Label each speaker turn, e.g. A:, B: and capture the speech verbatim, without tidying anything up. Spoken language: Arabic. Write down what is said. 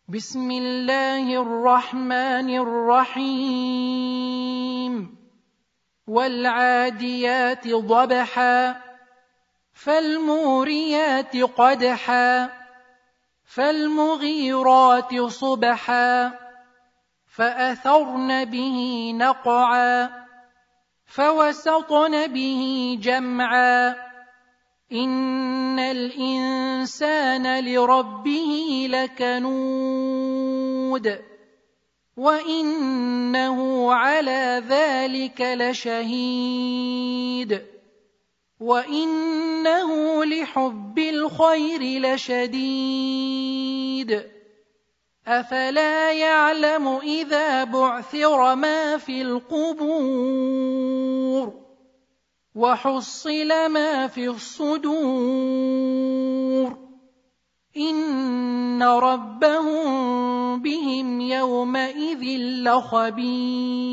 A: بسم الله الرحمن الرحيم والعاديات ضبحا فالموريات قدحا فالمغيرات صبحا فأثرن به نقعا فوسطن به جمعا إن الإنسان لربه لكنود وإنه على ذلك لشهيد وإنه لحب الخير لشديد أفلا يعلم إذا بعثر ما في القبور وحصل ما في الصدور إن ربهم بهم يومئذ لخبير